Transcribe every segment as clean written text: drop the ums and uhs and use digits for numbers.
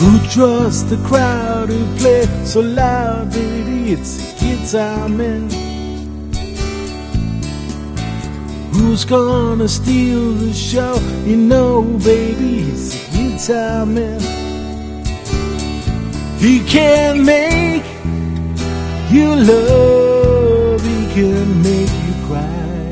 Who trusts the crowd who play so loud, baby? It's a guitar man. Who's gonna steal the show? You know, baby, it's a guitar man. He can make you love, he can make you cry.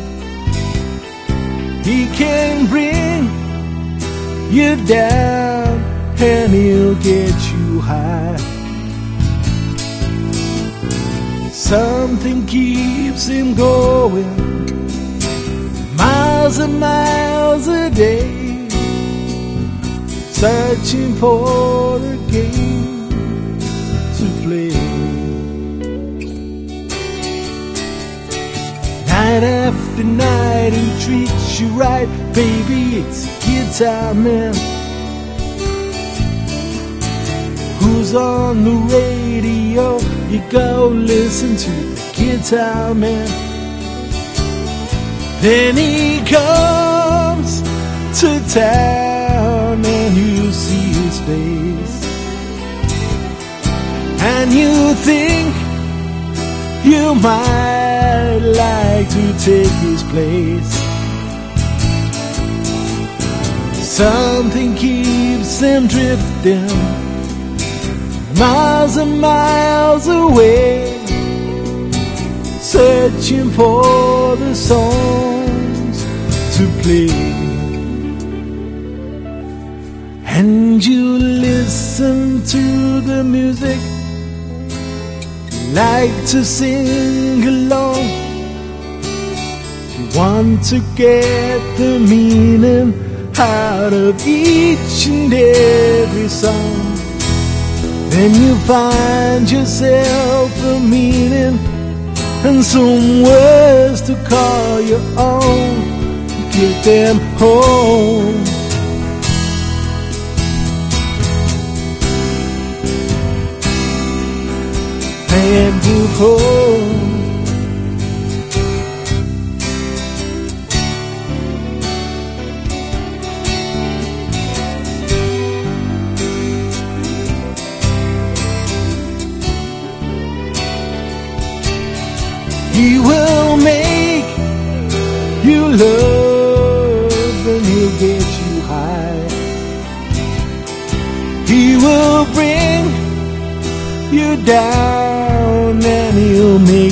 He can bring you down and he'll get you high. Something keeps him going, miles and miles a day, searching for a game to play. Night after night he treats you right, baby, it's a guitar man. Who's on the radio? You go listen to the guitar man. Then he comes to town and you see his face, and you think you might like to take his place. Something keeps him drifting, miles and miles away, searching for the songs to play. And you listen to the music, like to sing along. You want to get the meaning out of each and every song. Then you find yourself a meaning and some words to call your own. Get them home. And move home. He will make you love and he'll get you high. He will bring you down and he'll make